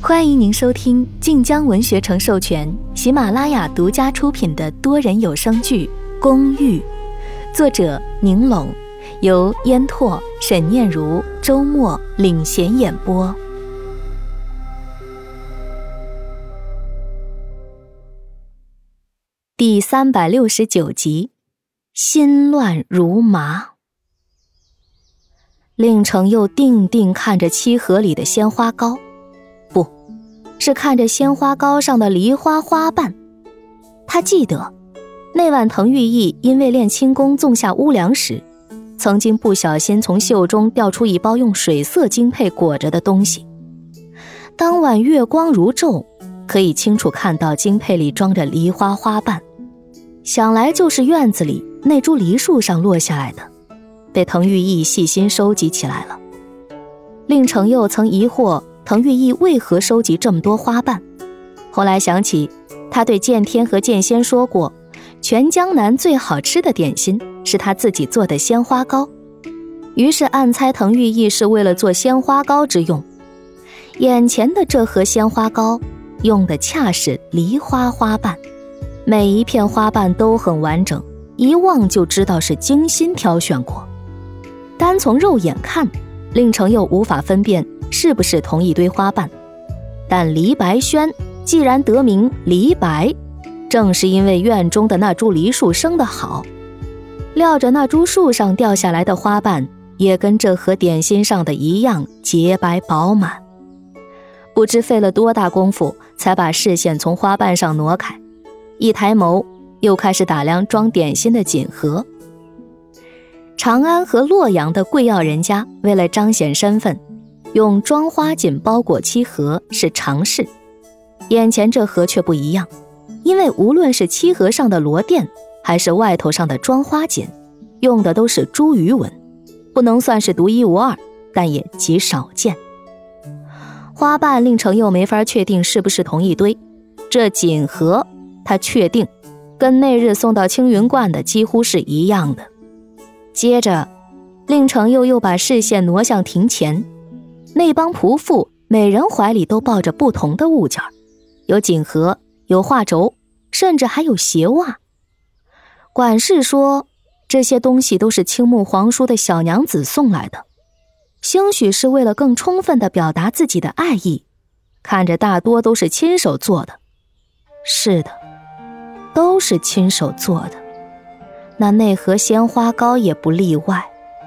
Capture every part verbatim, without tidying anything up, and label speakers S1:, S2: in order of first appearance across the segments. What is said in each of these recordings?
S1: 欢迎您收听晋江文学城授权、喜马拉雅独家出品的多人有声剧《公寓》，作者宁拢，由烟拓、沈念如、周末领衔演播。第三百六十九集，心乱如麻。令程又定定看着漆盒里的鲜花糕，不是看着鲜花糕上的梨花花瓣。他记得那晚滕玉义因为练轻功纵下乌梁时，曾经不小心从袖中掉出一包用水色金佩裹着的东西。当晚月光如昼，可以清楚看到金佩里装着梨花花瓣，想来就是院子里那株梨树上落下来的，被滕玉义细心收集起来了。令程又曾疑惑滕玉义为何收集这么多花瓣，后来想起他对剑天和剑仙说过，全江南最好吃的点心是他自己做的鲜花糕，于是暗猜滕玉义是为了做鲜花糕之用。眼前的这盒鲜花糕用的恰是梨花花瓣，每一片花瓣都很完整，一望就知道是精心挑选过。单从肉眼看，令程又无法分辨是不是同一堆花瓣，但梨白轩既然得名梨白，正是因为院中的那株梨树生得好，料着那株树上掉下来的花瓣也跟这盒点心上的一样洁白饱满。不知费了多大功夫才把视线从花瓣上挪开，一抬眸又开始打量装点心的锦盒。长安和洛阳的贵要人家为了彰显身份，用装花锦包裹漆盒是常事，眼前这盒却不一样，因为无论是漆盒上的螺钿还是外头上的装花锦，用的都是茱萸纹，不能算是独一无二，但也极少见。花瓣令程又没法确定是不是同一堆，这锦盒他确定跟那日送到青云观的几乎是一样的。接着令程又又把视线挪向庭前，那帮仆妇每人怀里都抱着不同的物件，有锦盒，有画轴，甚至还有鞋袜。管事说这些东西都是青木皇叔的小娘子送来的，兴许是为了更充分地表达自己的爱意，看着大多都是亲手做的。是的，都是亲手做的，那那盒鲜花糕也不例外。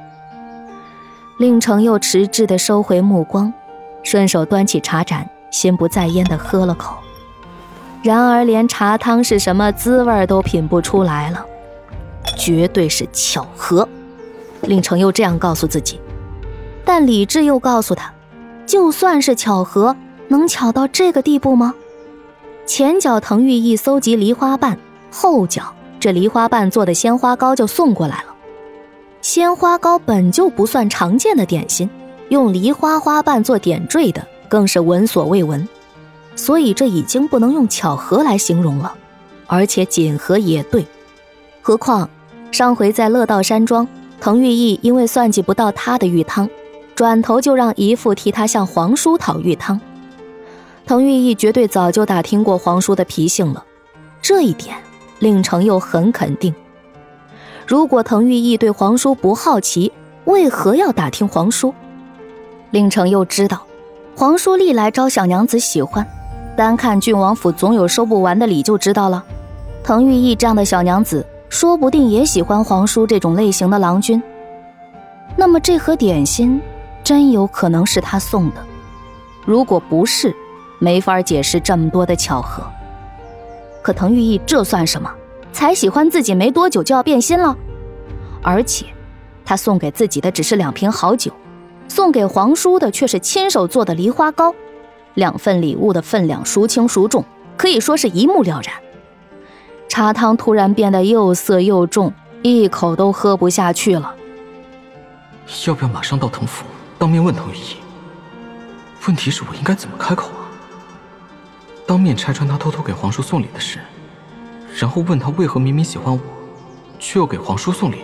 S1: 令程又迟滞地收回目光，顺手端起茶盏，心不在焉地喝了口，然而连茶汤是什么滋味都品不出来了。绝对是巧合，令程又这样告诉自己，但理智又告诉他，就算是巧合，能巧到这个地步吗？前脚滕玉义搜集梨花瓣，后脚这梨花瓣做的鲜花糕就送过来了。鲜花糕本就不算常见的点心，用梨花花瓣做点缀的更是闻所未闻，所以这已经不能用巧合来形容了。而且锦盒也对，何况上回在乐道山庄，滕玉义因为算计不到他的玉汤，转头就让姨父替他向皇叔讨玉汤。滕玉义绝对早就打听过皇叔的脾性了，这一点令程又很肯定。如果滕玉义对皇叔不好奇，为何要打听皇叔？令程又知道皇叔历来招小娘子喜欢，单看郡王府总有收不完的礼就知道了。滕玉义这样的小娘子说不定也喜欢皇叔这种类型的郎君，那么这盒点心真有可能是他送的，如果不是，没法解释这么多的巧合。可滕玉义这算什么？才喜欢自己没多久就要变心了，而且他送给自己的只是两瓶好酒，送给皇叔的却是亲手做的梨花糕，两份礼物的分量孰轻孰重，可以说是一目了然。茶汤突然变得又涩又重，一口都喝不下去了。
S2: 要不要马上到滕府当面问滕玉义？问题是我应该怎么开口啊？当面拆穿他偷偷给皇叔送礼的事，然后问他为何明明喜欢我，却又给皇叔送礼。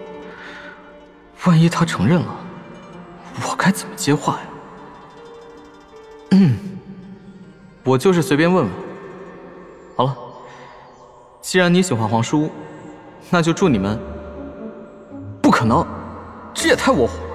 S2: 万一他承认了，我该怎么接话呀？嗯， 我就是随便问问。好了，既然你喜欢皇叔，那就祝你们……不可能，这也太窝火了。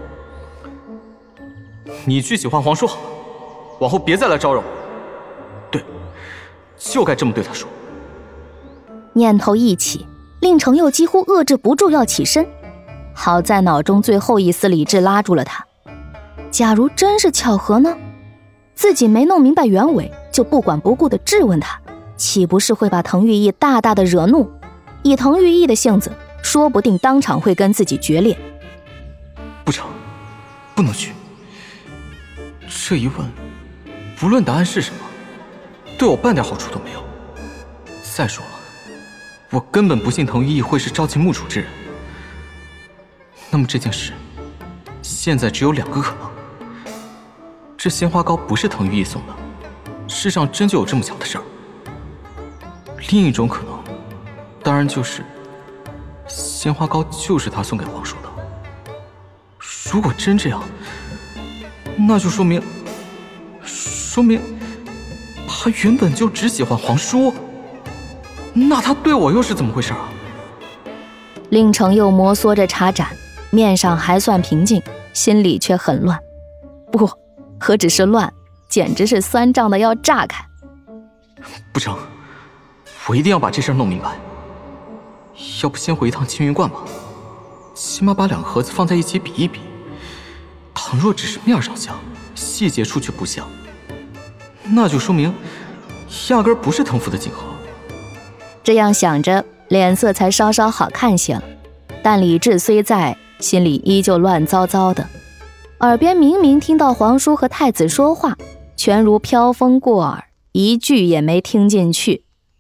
S2: 你去喜欢皇叔好了，往后别再来招惹我。对，就该这么对他说。
S1: 念头一起，令程又几乎遏制不住要起身，好在脑中最后一丝理智拉住了他。假如真是巧合呢？自己没弄明白原委，就不管不顾地质问他，岂不是会把滕玉义大大的惹怒？以滕玉义的性子，说不定当场会跟自己决裂。
S2: 不成，不能去。这一问，不论答案是什么，对我半点好处都没有。再说了，我根本不信滕玉义会是朝秦暮楚之人。那么这件事，现在只有两个可能：这鲜花糕不是滕玉义送的，世上真就有这么巧的事儿；另一种可能，当然就是鲜花糕就是他送给皇叔的。如果真这样，那就说明，说明他原本就只喜欢皇叔。那他对我又是怎么回事啊？
S1: 令程又摩挲着茶盏，面上还算平静，心里却很乱。不，何止是乱，简直是酸胀的要炸开。
S2: 不成，我一定要把这事儿弄明白。要不先回一趟青云观吧，起码把两个盒子放在一起比一比。倘若只是面上像，细节处却不像，那就说明压根儿不是滕府的锦盒。
S1: 这样想着，脸色才稍稍好看些了，但理智虽在，心里依旧乱糟糟的。耳边明明听到皇叔和太子说话，全如飘风过耳，一句也没听进去。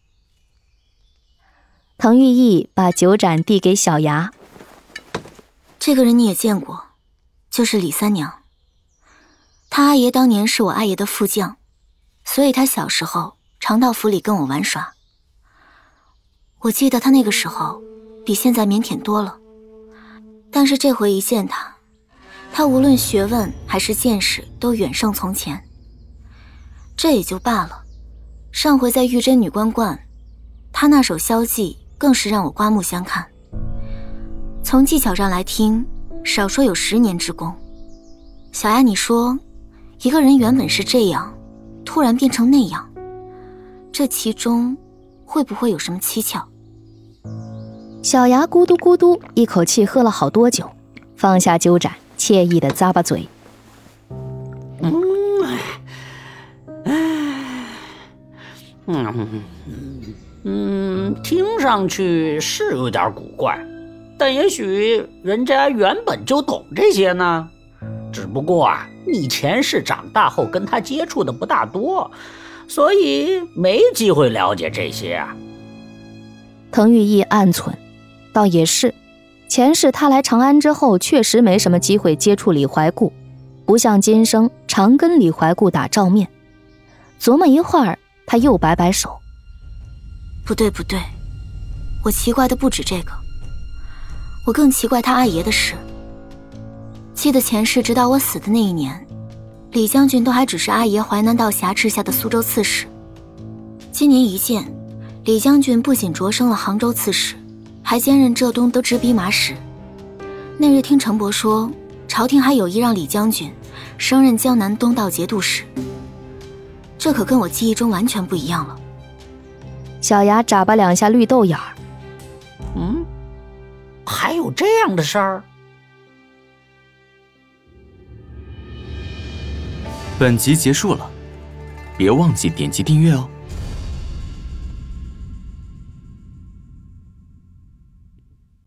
S1: 滕玉义把酒盏递给小牙。
S3: 这个人你也见过，就是李三娘。他阿爷当年是我阿爷的副将，所以他小时候常到府里跟我玩耍。我记得他那个时候比现在腼腆多了，但是这回一见他，他无论学问还是见识都远胜从前。这也就罢了，上回在玉真女官观，他那手萧技更是让我刮目相看。从技巧上来听，少说有十年之功。小丫，你说一个人原本是这样，突然变成那样，这其中会不会有什么蹊跷？
S1: 小牙咕嘟咕嘟一口气喝了好多酒，放下酒盏，惬意地咂巴嘴。
S4: 嗯，哎，嗯嗯，听上去是有点古怪，但也许人家原本就懂这些呢。只不过啊，你前世长大后跟他接触的不大多，所以没机会了解这些啊。
S1: 滕玉义暗忖，倒也是，前世他来长安之后确实没什么机会接触李怀故，不像今生常跟李怀故打照面。琢磨一会儿，他又摆摆手，
S3: 不对不对，我奇怪的不止这个，我更奇怪他阿爷的事。记得前世直到我死的那一年，李将军都还只是阿爷淮南道辖制下的苏州刺史。今年一见，李将军不仅擢升了杭州刺史，还兼任浙东的执笔马使。那日听程伯说，朝廷还有意让李将军升任江南东道节度使，这可跟我记忆中完全不一样了。
S1: 小牙眨巴两下绿豆眼儿。
S4: 嗯，还有这样的事儿？
S5: 本集结束了，别忘记点击订阅哦。